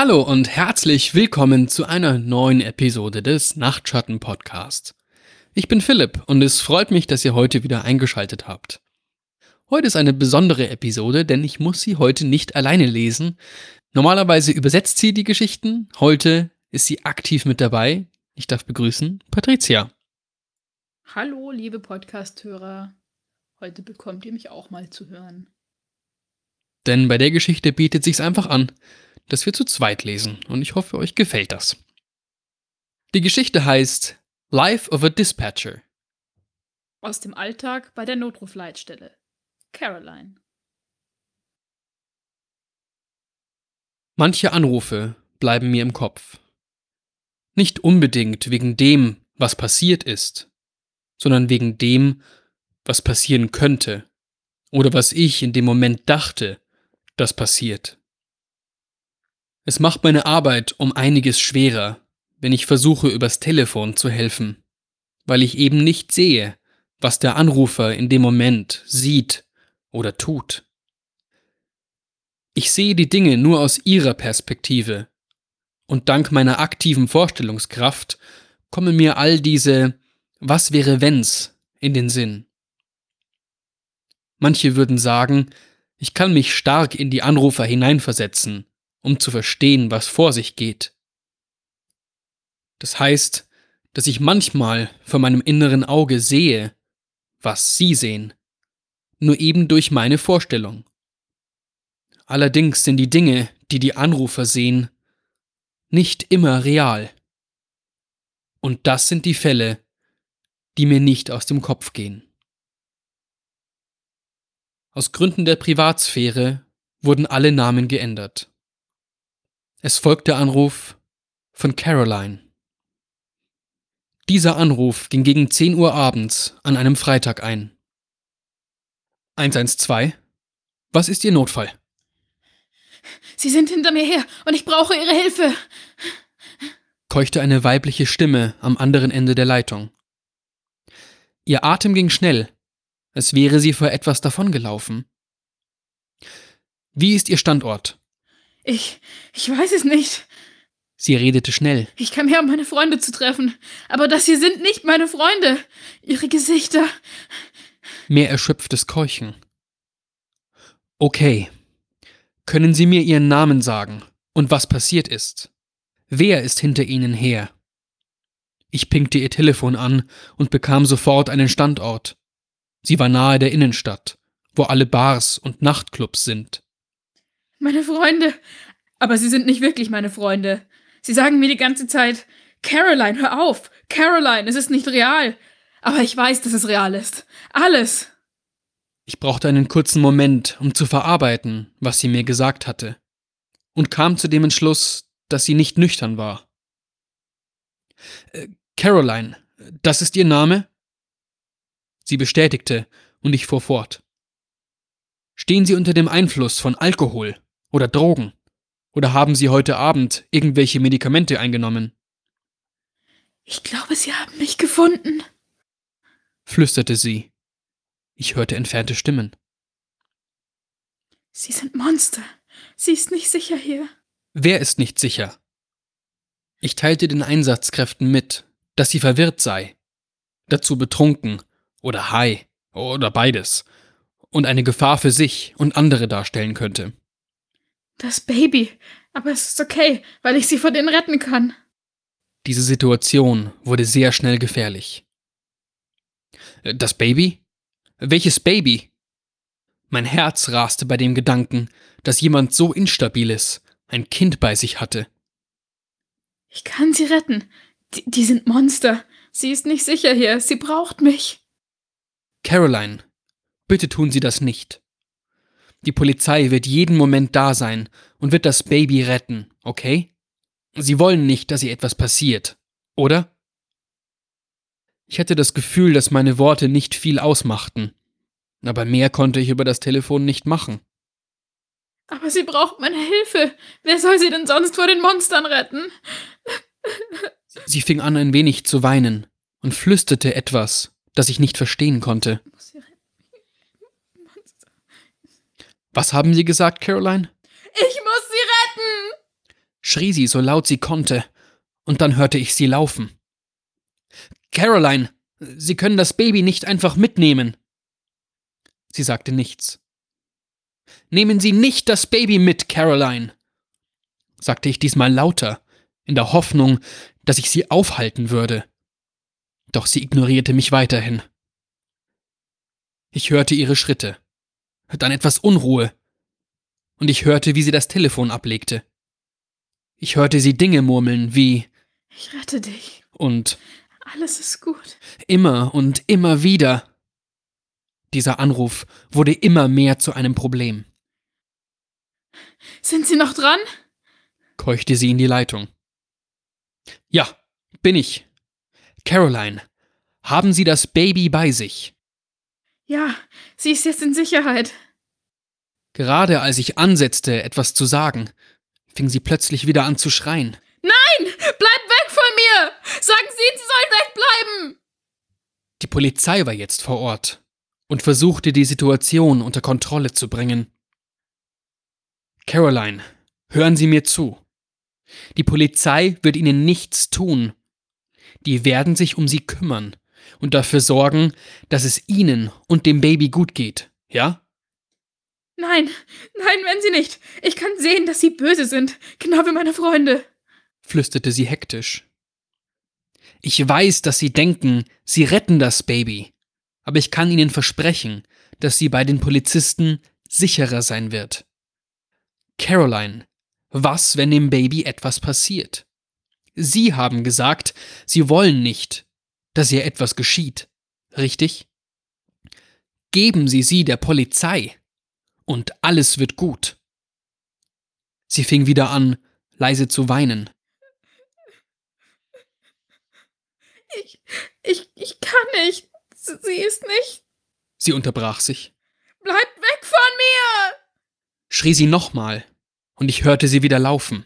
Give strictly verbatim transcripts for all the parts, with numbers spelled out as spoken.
Hallo und herzlich willkommen zu einer neuen Episode des Nachtschatten-Podcasts. Ich bin Philipp und es freut mich, dass ihr heute wieder eingeschaltet habt. Heute ist eine besondere Episode, denn ich muss sie heute nicht alleine lesen. Normalerweise übersetzt sie die Geschichten, heute ist sie aktiv mit dabei. Ich darf begrüßen Patricia. Hallo, liebe Podcast-Hörer. Heute bekommt ihr mich auch mal zu hören. Denn bei der Geschichte bietet sich's einfach an, dass wir zu zweit lesen und ich hoffe, euch gefällt das. Die Geschichte heißt Life of a Dispatcher. Aus dem Alltag bei der Notrufleitstelle. Caroline. Manche Anrufe bleiben mir im Kopf. Nicht unbedingt wegen dem, was passiert ist, sondern wegen dem, was passieren könnte oder was ich in dem Moment dachte, das passiert. Es macht meine Arbeit um einiges schwerer, wenn ich versuche, übers Telefon zu helfen, weil ich eben nicht sehe, was der Anrufer in dem Moment sieht oder tut. Ich sehe die Dinge nur aus ihrer Perspektive und dank meiner aktiven Vorstellungskraft kommen mir all diese Was wäre wenns in den Sinn. Manche würden sagen, ich kann mich stark in die Anrufer hineinversetzen, um zu verstehen, was vor sich geht. Das heißt, dass ich manchmal vor meinem inneren Auge sehe, was sie sehen, nur eben durch meine Vorstellung. Allerdings sind die Dinge, die die Anrufer sehen, nicht immer real. Und das sind die Fälle, die mir nicht aus dem Kopf gehen. Aus Gründen der Privatsphäre wurden alle Namen geändert. Es folgt der Anruf von Caroline. Dieser Anruf ging gegen zehn Uhr abends an einem Freitag ein. eins eins zwei. Was ist Ihr Notfall? Sie sind hinter mir her und ich brauche Ihre Hilfe. Keuchte eine weibliche Stimme am anderen Ende der Leitung. Ihr Atem ging schnell, als wäre sie vor etwas davongelaufen. Wie ist Ihr Standort? Ich, ich weiß es nicht. Sie redete schnell. Ich kam her, um meine Freunde zu treffen. Aber das hier sind nicht meine Freunde. Ihre Gesichter. Mehr erschöpftes Keuchen. Okay. Können Sie mir Ihren Namen sagen und was passiert ist? Wer ist hinter Ihnen her? Ich pinkte ihr Telefon an und bekam sofort einen Standort. Sie war nahe der Innenstadt, wo alle Bars und Nachtclubs sind. Meine Freunde. Aber sie sind nicht wirklich meine Freunde. Sie sagen mir die ganze Zeit, Caroline, hör auf. Caroline, es ist nicht real. Aber ich weiß, dass es real ist. Alles. Ich brauchte einen kurzen Moment, um zu verarbeiten, was sie mir gesagt hatte, und kam zu dem Entschluss, dass sie nicht nüchtern war. Äh, Caroline, das ist Ihr Name? Sie bestätigte, und ich fuhr fort. Stehen Sie unter dem Einfluss von Alkohol oder Drogen? Oder haben Sie heute Abend irgendwelche Medikamente eingenommen? Ich glaube, Sie haben mich gefunden, Flüsterte sie. Ich hörte entfernte Stimmen. Sie sind Monster. Sie ist nicht sicher hier. Wer ist nicht sicher? Ich teilte den Einsatzkräften mit, dass sie verwirrt sei, dazu betrunken oder high oder beides und eine Gefahr für sich und andere darstellen könnte. Das Baby. Aber es ist okay, weil ich sie vor denen retten kann. Diese Situation wurde sehr schnell gefährlich. Das Baby? Welches Baby? Mein Herz raste bei dem Gedanken, dass jemand so Instabiles ein Kind bei sich hatte. Ich kann sie retten. Die, die sind Monster. Sie ist nicht sicher hier. Sie braucht mich. Caroline, bitte tun Sie das nicht. Die Polizei wird jeden Moment da sein und wird das Baby retten, okay? Sie wollen nicht, dass ihr etwas passiert, oder? Ich hatte das Gefühl, dass meine Worte nicht viel ausmachten, aber mehr konnte ich über das Telefon nicht machen. Aber sie braucht meine Hilfe. Wer soll sie denn sonst vor den Monstern retten? Sie fing an, ein wenig zu weinen und flüsterte etwas, das ich nicht verstehen konnte. Ich muss sie retten. Monster. Was haben Sie gesagt, Caroline? Ich muss sie retten! schrie sie so laut sie konnte, und dann hörte ich sie laufen. »Caroline, Sie können das Baby nicht einfach mitnehmen.« Sie sagte nichts. »Nehmen Sie nicht das Baby mit, Caroline«, sagte ich diesmal lauter, in der Hoffnung, dass ich sie aufhalten würde. Doch sie ignorierte mich weiterhin. Ich hörte ihre Schritte, dann etwas Unruhe, und ich hörte, wie sie das Telefon ablegte. Ich hörte sie Dinge murmeln wie »Ich rette dich. Und Alles ist gut.« Immer und immer wieder. Dieser Anruf wurde immer mehr zu einem Problem. »Sind Sie noch dran?« Keuchte sie in die Leitung. »Ja, bin ich. Caroline, haben Sie das Baby bei sich?« »Ja, sie ist jetzt in Sicherheit.« Gerade als ich ansetzte, etwas zu sagen, fing sie plötzlich wieder an zu schreien. »Nein! Bleib weg von mir! Sagen Sie, Sie sollen wegbleiben!« Die Polizei war jetzt vor Ort und versuchte, die Situation unter Kontrolle zu bringen. »Caroline, hören Sie mir zu. Die Polizei wird Ihnen nichts tun. Die werden sich um Sie kümmern und dafür sorgen, dass es Ihnen und dem Baby gut geht, ja?« »Nein, nein, wenn Sie nicht. Ich kann sehen, dass Sie böse sind, genau wie meine Freunde«, flüsterte sie hektisch. »Ich weiß, dass Sie denken, Sie retten das Baby, aber ich kann Ihnen versprechen, dass sie bei den Polizisten sicherer sein wird. Caroline, was, wenn dem Baby etwas passiert? Sie haben gesagt, Sie wollen nicht, dass ihr etwas geschieht, richtig? Geben Sie sie der Polizei und alles wird gut.« Sie fing wieder an, leise zu weinen. Ich, ich, ich kann nicht. Sie ist nicht. Sie unterbrach sich. »Bleibt weg von mir!« Schrie sie nochmal, und ich hörte sie wieder laufen.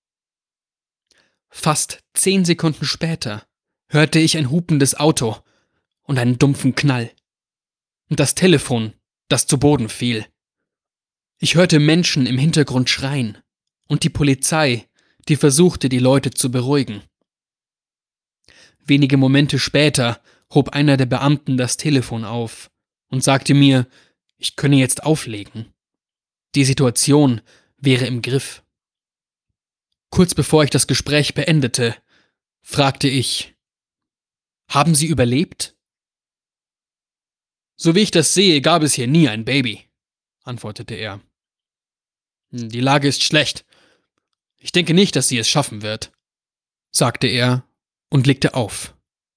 Fast zehn Sekunden später hörte ich ein hupendes Auto und einen dumpfen Knall. Und das Telefon, das zu Boden fiel. Ich hörte Menschen im Hintergrund schreien und die Polizei, die versuchte, die Leute zu beruhigen. Wenige Momente später hob einer der Beamten das Telefon auf und sagte mir, ich könne jetzt auflegen. Die Situation wäre im Griff. Kurz bevor ich das Gespräch beendete, fragte ich, »Haben Sie überlebt?« »So wie ich das sehe, gab es hier nie ein Baby«, antwortete er. »Die Lage ist schlecht. Ich denke nicht, dass sie es schaffen wird«, sagte er und legte auf.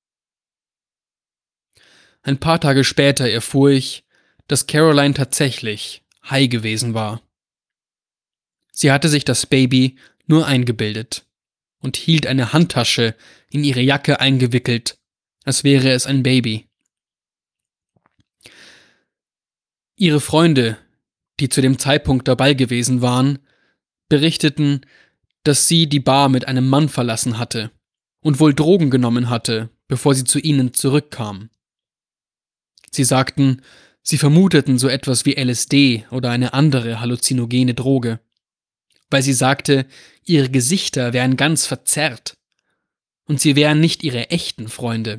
Ein paar Tage später erfuhr ich, dass Caroline tatsächlich high gewesen war. Sie hatte sich das Baby nur eingebildet und hielt eine Handtasche in ihre Jacke eingewickelt, als wäre es ein Baby. Ihre Freunde, die zu dem Zeitpunkt dabei gewesen waren, berichteten, dass sie die Bar mit einem Mann verlassen hatte und wohl Drogen genommen hatte, bevor sie zu ihnen zurückkam. Sie sagten, sie vermuteten so etwas wie L S D oder eine andere halluzinogene Droge, weil sie sagte, ihre Gesichter wären ganz verzerrt und sie wären nicht ihre echten Freunde.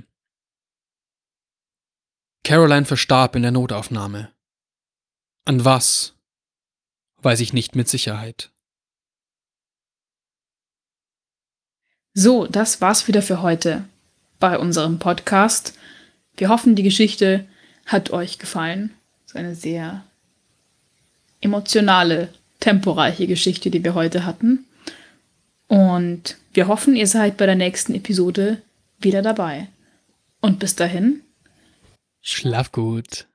Caroline verstarb in der Notaufnahme. An was, weiß ich nicht mit Sicherheit. So, das war's wieder für heute bei unserem Podcast. Wir hoffen, die Geschichte hat euch gefallen. Es ist eine sehr emotionale, temporeiche Geschichte, die wir heute hatten. Und wir hoffen, ihr seid bei der nächsten Episode wieder dabei. Und bis dahin, Schlaf gut.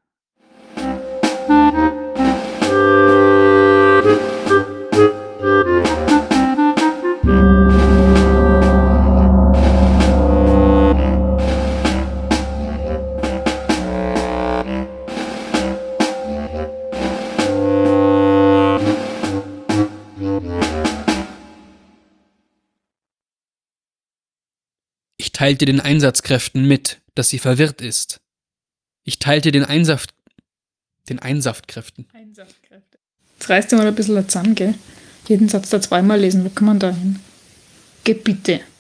Ich teilte den Einsatzkräften mit, dass sie verwirrt ist. Ich teilte den Einsaft... den Einsaftkräften. Einsaftkräfte. Jetzt reißt dir mal ein bisschen zusammen, gell? jeden Satz da zweimal lesen. Wo kann man da hin? Geh bitte.